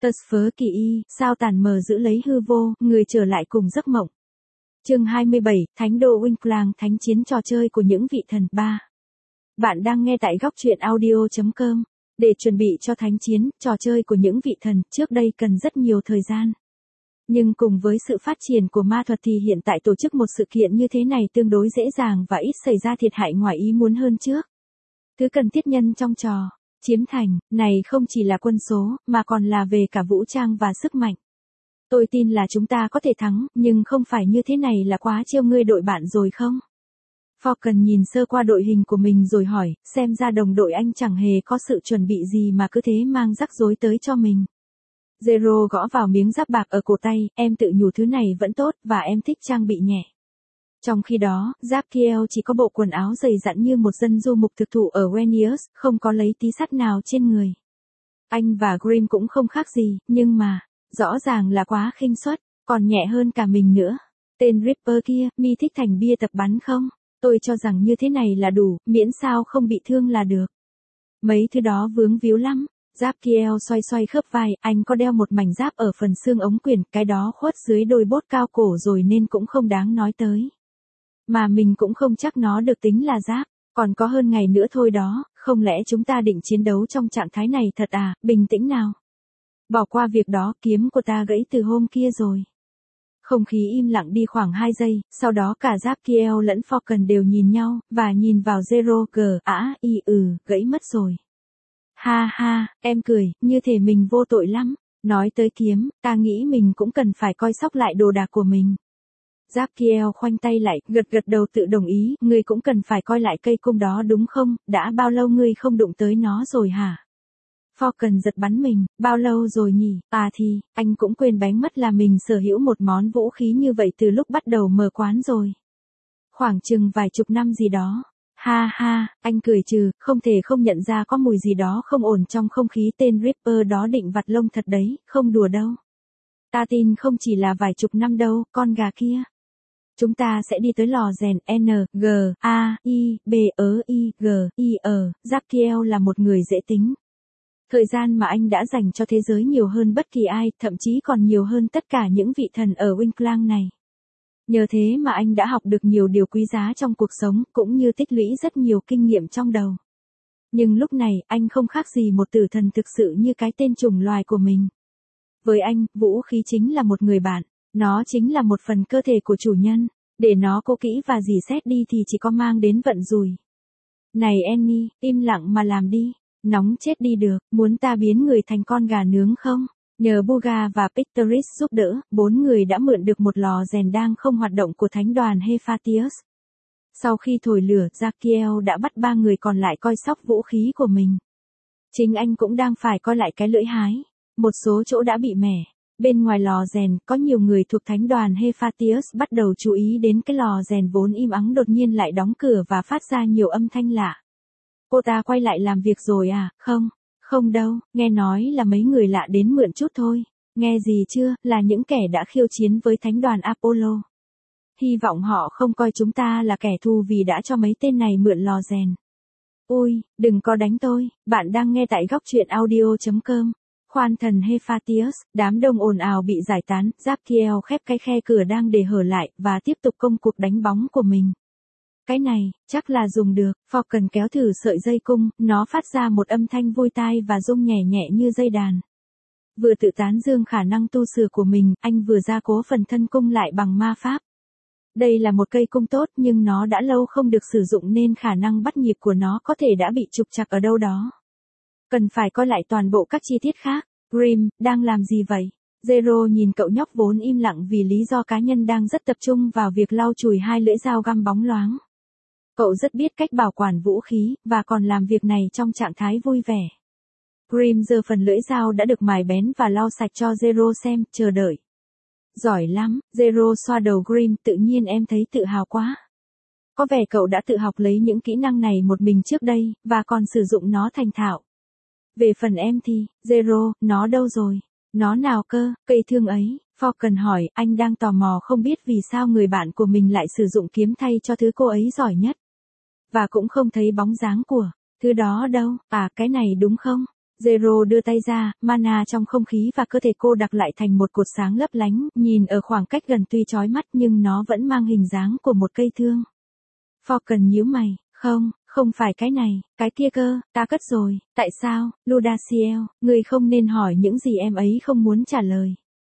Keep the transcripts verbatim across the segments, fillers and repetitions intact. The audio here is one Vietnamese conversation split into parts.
Tơ phớ kỳ y, sao tàn mờ giữ lấy hư vô, người trở lại cùng giấc mộng. Chương hai mươi bảy, Thánh đô Winklang, thánh chiến trò chơi của những vị thần ba. Bạn đang nghe tại góc truyện audio chấm com. Để chuẩn bị cho thánh chiến, trò chơi của những vị thần, trước đây cần rất nhiều thời gian. Nhưng cùng với sự phát triển của ma thuật thì hiện tại tổ chức một sự kiện như thế này tương đối dễ dàng và ít xảy ra thiệt hại ngoài ý muốn hơn trước. Thứ cần thiết nhân trong trò chiếm thành này không chỉ là quân số, mà còn là về cả vũ trang và sức mạnh. Tôi tin là chúng ta có thể thắng, nhưng không phải như thế này là quá trêu ngươi đội bạn rồi không? Falcon nhìn sơ qua đội hình của mình rồi hỏi, xem ra đồng đội anh chẳng hề có sự chuẩn bị gì mà cứ thế mang rắc rối tới cho mình. Zero gõ vào miếng giáp bạc ở cổ tay, em tự nhủ thứ này vẫn tốt và em thích trang bị nhẹ. Trong khi đó, Zakiel chỉ có bộ quần áo dày dặn như một dân du mục thực thụ ở Wenius, không có lấy tí sắt nào trên người. Anh và Grimm cũng không khác gì, nhưng mà, rõ ràng là quá khinh suất, còn nhẹ hơn cả mình nữa. Tên Ripper kia, mi thích thành bia tập bắn không? Tôi cho rằng như thế này là đủ, miễn sao không bị thương là được. Mấy thứ đó vướng víu lắm. Zakiel xoay xoay khớp vai, anh có đeo một mảnh giáp ở phần xương ống quyển, cái đó khuất dưới đôi bốt cao cổ rồi nên cũng không đáng nói tới. Mà mình cũng không chắc nó được tính là giáp, còn có hơn ngày nữa thôi đó, không lẽ chúng ta định chiến đấu trong trạng thái này thật à, bình tĩnh nào. Bỏ qua việc đó, kiếm của ta gãy từ hôm kia rồi. Không khí im lặng đi khoảng hai giây, sau đó cả Zakiel lẫn Falcon đều nhìn nhau, và nhìn vào Zero g, ả, y ừ, gãy mất rồi. Ha ha, em cười, như thể mình vô tội lắm. Nói tới kiếm, ta nghĩ mình cũng cần phải coi sóc lại đồ đạc của mình. Zakiel khoanh tay lại, gật gật đầu tự đồng ý, ngươi cũng cần phải coi lại cây cung đó đúng không, đã bao lâu ngươi không đụng tới nó rồi hả? Falcon giật bắn mình, bao lâu rồi nhỉ, à thì, anh cũng quên bén mất là mình sở hữu một món vũ khí như vậy từ lúc bắt đầu mở quán rồi. Khoảng chừng vài chục năm gì đó. Ha ha, anh cười trừ, không thể không nhận ra có mùi gì đó không ổn trong không khí, tên Ripper đó định vặt lông thật đấy, không đùa đâu. Ta tin không chỉ là vài chục năm đâu, con gà kia. Chúng ta sẽ đi tới lò rèn N, G, A, I, B, E, I, G, I, E, Zakiel là một người dễ tính. Thời gian mà anh đã dành cho thế giới nhiều hơn bất kỳ ai, thậm chí còn nhiều hơn tất cả những vị thần ở Winklang này. Nhờ thế mà anh đã học được nhiều điều quý giá trong cuộc sống, cũng như tích lũy rất nhiều kinh nghiệm trong đầu. Nhưng lúc này, anh không khác gì một tử thần thực sự như cái tên chủng loài của mình. Với anh, vũ khí chính là một người bạn, nó chính là một phần cơ thể của chủ nhân, để nó cố kỹ và dỉ xét đi thì chỉ có mang đến vận rủi. Này Annie, im lặng mà làm đi, nóng chết đi được, muốn ta biến người thành con gà nướng không? Nhờ Buga và Pictoris giúp đỡ, bốn người đã mượn được một lò rèn đang không hoạt động của thánh đoàn Hephaestus. Sau khi thổi lửa, Zakiel đã bắt ba người còn lại coi sóc vũ khí của mình. Chính anh cũng đang phải coi lại cái lưỡi hái. Một số chỗ đã bị mẻ. Bên ngoài lò rèn, có nhiều người thuộc thánh đoàn Hephaestus bắt đầu chú ý đến cái lò rèn vốn im ắng đột nhiên lại đóng cửa và phát ra nhiều âm thanh lạ. Cô ta quay lại làm việc rồi à, không? Không đâu, nghe nói là mấy người lạ đến mượn chút thôi. Nghe gì chưa, là những kẻ đã khiêu chiến với thánh đoàn Apollo. Hy vọng họ không coi chúng ta là kẻ thù vì đã cho mấy tên này mượn lò rèn. Ui, đừng có đánh tôi, bạn đang nghe tại góc truyện audio chấm com. Khoan thần Hephaestus, đám đông ồn ào bị giải tán, Zakiel khép cái khe cửa đang để hở lại, và tiếp tục công cuộc đánh bóng của mình. Cái này, chắc là dùng được, Falcon kéo thử sợi dây cung, nó phát ra một âm thanh vui tai và rung nhẹ nhẹ như dây đàn. Vừa tự tán dương khả năng tu sửa của mình, anh vừa gia cố phần thân cung lại bằng ma pháp. Đây là một cây cung tốt nhưng nó đã lâu không được sử dụng nên khả năng bắt nhịp của nó có thể đã bị trục trặc ở đâu đó. Cần phải coi lại toàn bộ các chi tiết khác. Grimm, đang làm gì vậy? Zero nhìn cậu nhóc vốn im lặng vì lý do cá nhân đang rất tập trung vào việc lau chùi hai lưỡi dao găm bóng loáng. Cậu rất biết cách bảo quản vũ khí, và còn làm việc này trong trạng thái vui vẻ. Grimm giơ phần lưỡi dao đã được mài bén và lau sạch cho Zero xem, chờ đợi. Giỏi lắm, Zero xoa đầu Grimm, tự nhiên em thấy tự hào quá. Có vẻ cậu đã tự học lấy những kỹ năng này một mình trước đây, và còn sử dụng nó thành thạo. Về phần em thì, Zero, nó đâu rồi? Nó nào cơ, cây thương ấy? Falcon hỏi, anh đang tò mò không biết vì sao người bạn của mình lại sử dụng kiếm thay cho thứ cô ấy giỏi nhất. Và cũng không thấy bóng dáng của thứ đó đâu, à cái này đúng không? Zero đưa tay ra, mana trong không khí và cơ thể cô đặc lại thành một cột sáng lấp lánh, nhìn ở khoảng cách gần tuy chói mắt nhưng nó vẫn mang hình dáng của một cây thương. Falcon nhíu mày, không, không phải cái này, cái kia cơ, ta cất rồi, tại sao, Ludaciel, người không nên hỏi những gì em ấy không muốn trả lời.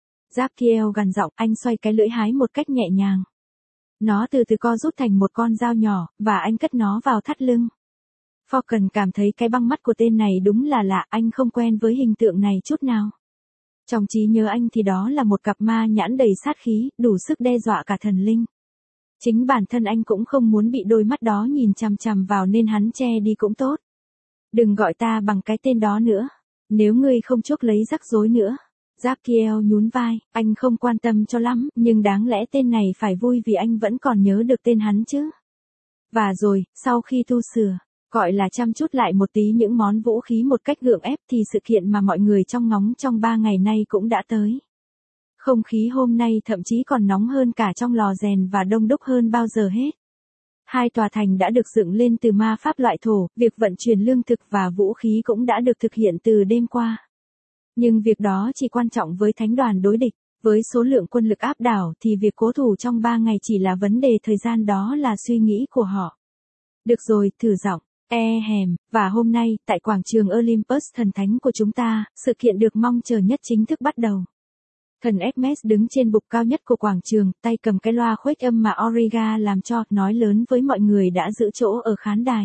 Zapkiel gằn giọng, anh xoay cái lưỡi hái một cách nhẹ nhàng. Nó từ từ co rút thành một con dao nhỏ, và anh cất nó vào thắt lưng. Falcon cảm thấy cái băng mắt của tên này đúng là lạ, anh không quen với hình tượng này chút nào. Trong trí nhớ anh thì đó là một cặp ma nhãn đầy sát khí, đủ sức đe dọa cả thần linh. Chính bản thân anh cũng không muốn bị đôi mắt đó nhìn chằm chằm vào nên hắn che đi cũng tốt. Đừng gọi ta bằng cái tên đó nữa. Nếu ngươi không chuốc lấy rắc rối nữa. Zapkiel nhún vai, anh không quan tâm cho lắm, nhưng đáng lẽ tên này phải vui vì anh vẫn còn nhớ được tên hắn chứ. Và rồi, sau khi tu sửa, gọi là chăm chút lại một tí những món vũ khí một cách gượng ép thì sự kiện mà mọi người trong ngóng trong ba ngày nay cũng đã tới. Không khí hôm nay thậm chí còn nóng hơn cả trong lò rèn và đông đúc hơn bao giờ hết. Hai tòa thành đã được dựng lên từ ma pháp loại thổ, việc vận chuyển lương thực và vũ khí cũng đã được thực hiện từ đêm qua. Nhưng việc đó chỉ quan trọng với thánh đoàn đối địch, với số lượng quân lực áp đảo thì việc cố thủ trong ba ngày chỉ là vấn đề thời gian, đó là suy nghĩ của họ. Được rồi, thử giọng, e hèm, và hôm nay, tại quảng trường Olympus thần thánh của chúng ta, sự kiện được mong chờ nhất chính thức bắt đầu. Thần Hermes đứng trên bục cao nhất của quảng trường, tay cầm cái loa khuếch âm mà Auriga làm cho, nói lớn với mọi người đã giữ chỗ ở khán đài.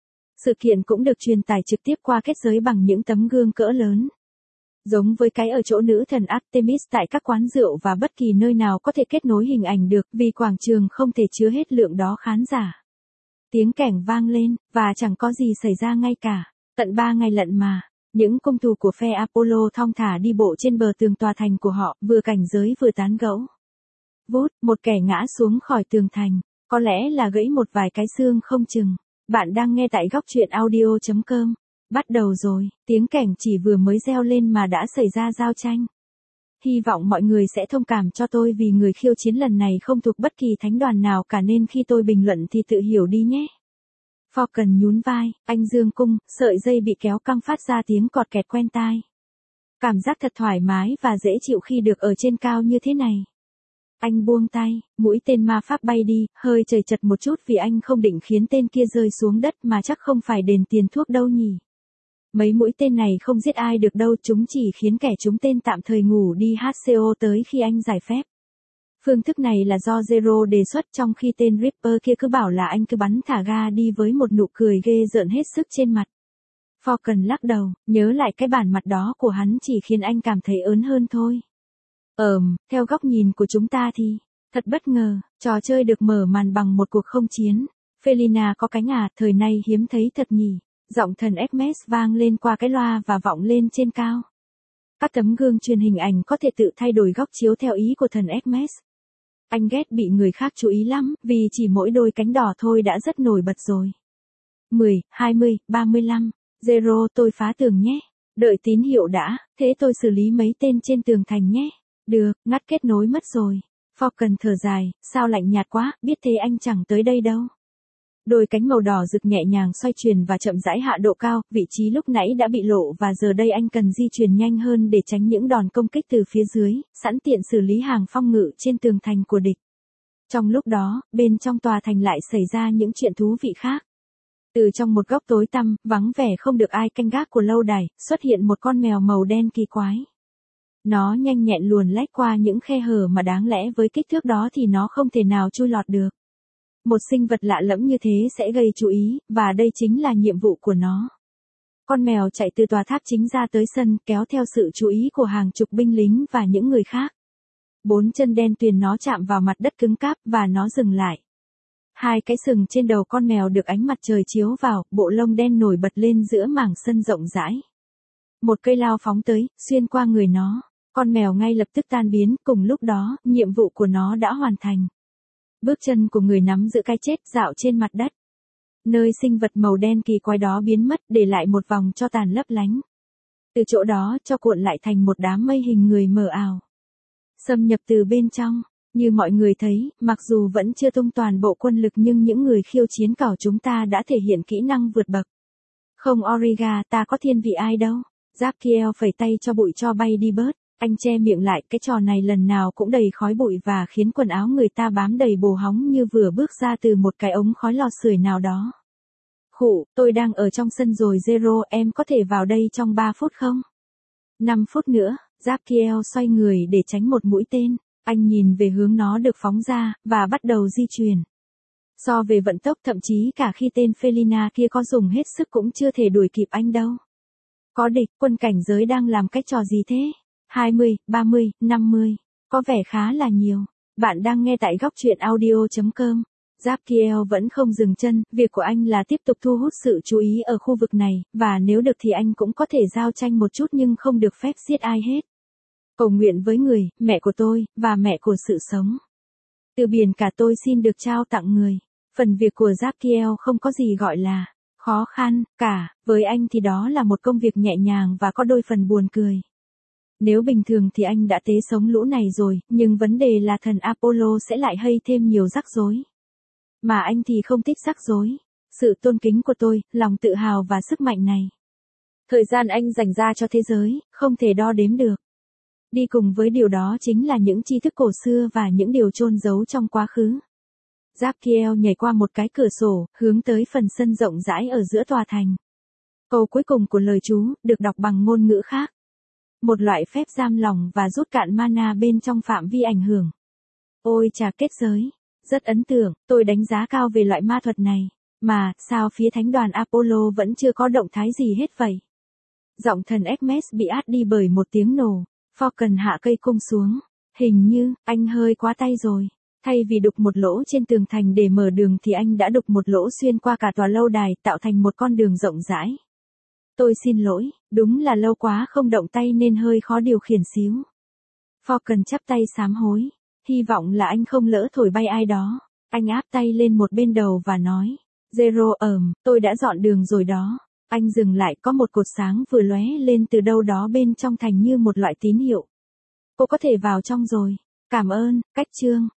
Sự kiện cũng được truyền tải trực tiếp qua kết giới bằng những tấm gương cỡ lớn. Giống với cái ở chỗ nữ thần Artemis tại các quán rượu và bất kỳ nơi nào có thể kết nối hình ảnh được, vì quảng trường không thể chứa hết lượng đó khán giả. Tiếng kẻng vang lên, và chẳng có gì xảy ra ngay cả, tận ba ngày lận mà. Những cung tù của phe Apollo thong thả đi bộ trên bờ tường tòa thành của họ, vừa cảnh giới vừa tán gẫu. Vút, một kẻ ngã xuống khỏi tường thành, có lẽ là gãy một vài cái xương không chừng. Bạn đang nghe tại góc truyện audio chấm com. Bắt đầu rồi, tiếng kẻng chỉ vừa mới reo lên mà đã xảy ra giao tranh. Hy vọng mọi người sẽ thông cảm cho tôi vì người khiêu chiến lần này không thuộc bất kỳ thánh đoàn nào cả nên khi tôi bình luận thì tự hiểu đi nhé. Falcon nhún vai, anh dương cung, sợi dây bị kéo căng phát ra tiếng cọt kẹt quen tai. Cảm giác thật thoải mái và dễ chịu khi được ở trên cao như thế này. Anh buông tay, mũi tên ma pháp bay đi, hơi chời chật một chút vì anh không định khiến tên kia rơi xuống đất mà chắc không phải đền tiền thuốc đâu nhỉ. Mấy mũi tên này không giết ai được đâu, chúng chỉ khiến kẻ trúng tên tạm thời ngủ đi hát co tới khi anh giải phép. Phương thức này là do Zero đề xuất trong khi tên Ripper kia cứ bảo là anh cứ bắn thả ga đi với một nụ cười ghê rợn hết sức trên mặt. Falcon lắc đầu, nhớ lại cái bản mặt đó của hắn chỉ khiến anh cảm thấy ớn hơn thôi. Ờm, theo góc nhìn của chúng ta thì, thật bất ngờ, trò chơi được mở màn bằng một cuộc không chiến. Felina có cánh à, thời nay hiếm thấy thật nhỉ. Giọng thần Hermes vang lên qua cái loa và vọng lên trên cao. Các tấm gương truyền hình ảnh có thể tự thay đổi góc chiếu theo ý của thần Hermes. Anh ghét bị người khác chú ý lắm, vì chỉ mỗi đôi cánh đỏ thôi đã rất nổi bật rồi. mười, hai mươi, ba mươi lăm. Zero, tôi phá tường nhé. Đợi tín hiệu đã, thế tôi xử lý mấy tên trên tường thành nhé. Được, ngắt kết nối mất rồi. Falcon thở dài, sao lạnh nhạt quá, biết thế anh chẳng tới đây đâu. Đôi cánh màu đỏ rực nhẹ nhàng xoay chuyển và chậm rãi hạ độ cao, vị trí lúc nãy đã bị lộ và giờ đây anh cần di chuyển nhanh hơn để tránh những đòn công kích từ phía dưới, sẵn tiện xử lý hàng phong ngự trên tường thành của địch. Trong lúc đó, bên trong tòa thành lại xảy ra những chuyện thú vị khác. Từ trong một góc tối tăm, vắng vẻ không được ai canh gác của lâu đài, xuất hiện một con mèo màu đen kỳ quái. Nó nhanh nhẹn luồn lách qua những khe hở mà đáng lẽ với kích thước đó thì nó không thể nào chui lọt được. Một sinh vật lạ lẫm như thế sẽ gây chú ý, và đây chính là nhiệm vụ của nó. Con mèo chạy từ tòa tháp chính ra tới sân, kéo theo sự chú ý của hàng chục binh lính và những người khác. Bốn chân đen tuyền nó chạm vào mặt đất cứng cáp và nó dừng lại. Hai cái sừng trên đầu con mèo được ánh mặt trời chiếu vào, bộ lông đen nổi bật lên giữa mảng sân rộng rãi. Một cây lao phóng tới, xuyên qua người nó. Con mèo ngay lập tức tan biến, cùng lúc đó, nhiệm vụ của nó đã hoàn thành. Bước chân của người nắm giữ cái chết dạo trên mặt đất. Nơi sinh vật màu đen kỳ quái đó biến mất, để lại một vòng tro tàn lấp lánh. Từ chỗ đó cho cuộn lại thành một đám mây hình người mờ ảo. Xâm nhập từ bên trong, như mọi người thấy, mặc dù vẫn chưa tung toàn bộ quân lực nhưng những người khiêu chiến cảo chúng ta đã thể hiện kỹ năng vượt bậc. Không Origa, ta có thiên vị ai đâu. Zapkiel phẩy tay cho bụi cho bay đi bớt. Anh che miệng lại, cái trò này lần nào cũng đầy khói bụi và khiến quần áo người ta bám đầy bồ hóng như vừa bước ra từ một cái ống khói lò sưởi nào đó. Khụ, tôi đang ở trong sân rồi Zero, em có thể vào đây trong ba phút không? năm phút nữa, Zapkiel xoay người để tránh một mũi tên. Anh nhìn về hướng nó được phóng ra, và bắt đầu di chuyển. So về vận tốc thậm chí cả khi tên Felina kia có dùng hết sức cũng chưa thể đuổi kịp anh đâu. Có địch, quân cảnh giới đang làm cái trò gì thế? hai mươi, ba mươi, năm mươi. Có vẻ khá là nhiều. Bạn đang nghe tại góc truyện audio chấm com. Zapkiel vẫn không dừng chân, việc của anh là tiếp tục thu hút sự chú ý ở khu vực này, và nếu được thì anh cũng có thể giao tranh một chút nhưng không được phép giết ai hết. Cầu nguyện với người, mẹ của tôi, và mẹ của sự sống. Từ biển cả tôi xin được trao tặng người. Phần việc của Zapkiel không có gì gọi là khó khăn cả, với anh thì đó là một công việc nhẹ nhàng và có đôi phần buồn cười. Nếu bình thường thì anh đã tế sống lũ này rồi, nhưng vấn đề là thần Apollo sẽ lại hay thêm nhiều rắc rối. Mà anh thì không thích rắc rối. Sự tôn kính của tôi, lòng tự hào và sức mạnh này. Thời gian anh dành ra cho thế giới, không thể đo đếm được. Đi cùng với điều đó chính là những tri thức cổ xưa và những điều chôn giấu trong quá khứ. Zapkiel nhảy qua một cái cửa sổ, hướng tới phần sân rộng rãi ở giữa tòa thành. Câu cuối cùng của lời chú, được đọc bằng ngôn ngữ khác. Một loại phép giam lòng và rút cạn mana bên trong phạm vi ảnh hưởng. Ôi chà, kết giới. Rất ấn tượng, tôi đánh giá cao về loại ma thuật này. Mà, sao phía thánh đoàn Apollo vẫn chưa có động thái gì hết vậy? Giọng thần Hermes bị át đi bởi một tiếng nổ. Falcon hạ cây cung xuống. Hình như, anh hơi quá tay rồi. Thay vì đục một lỗ trên tường thành để mở đường thì anh đã đục một lỗ xuyên qua cả tòa lâu đài tạo thành một con đường rộng rãi. Tôi xin lỗi, đúng là lâu quá không động tay nên hơi khó điều khiển xíu. Falcon chắp tay sám hối. Hy vọng là anh không lỡ thổi bay ai đó. Anh áp tay lên một bên đầu và nói. Zero ờm, tôi đã dọn đường rồi đó. Anh dừng lại, có một cột sáng vừa lóe lên từ đâu đó bên trong thành như một loại tín hiệu. Cô có thể vào trong rồi. Cảm ơn, cách chương.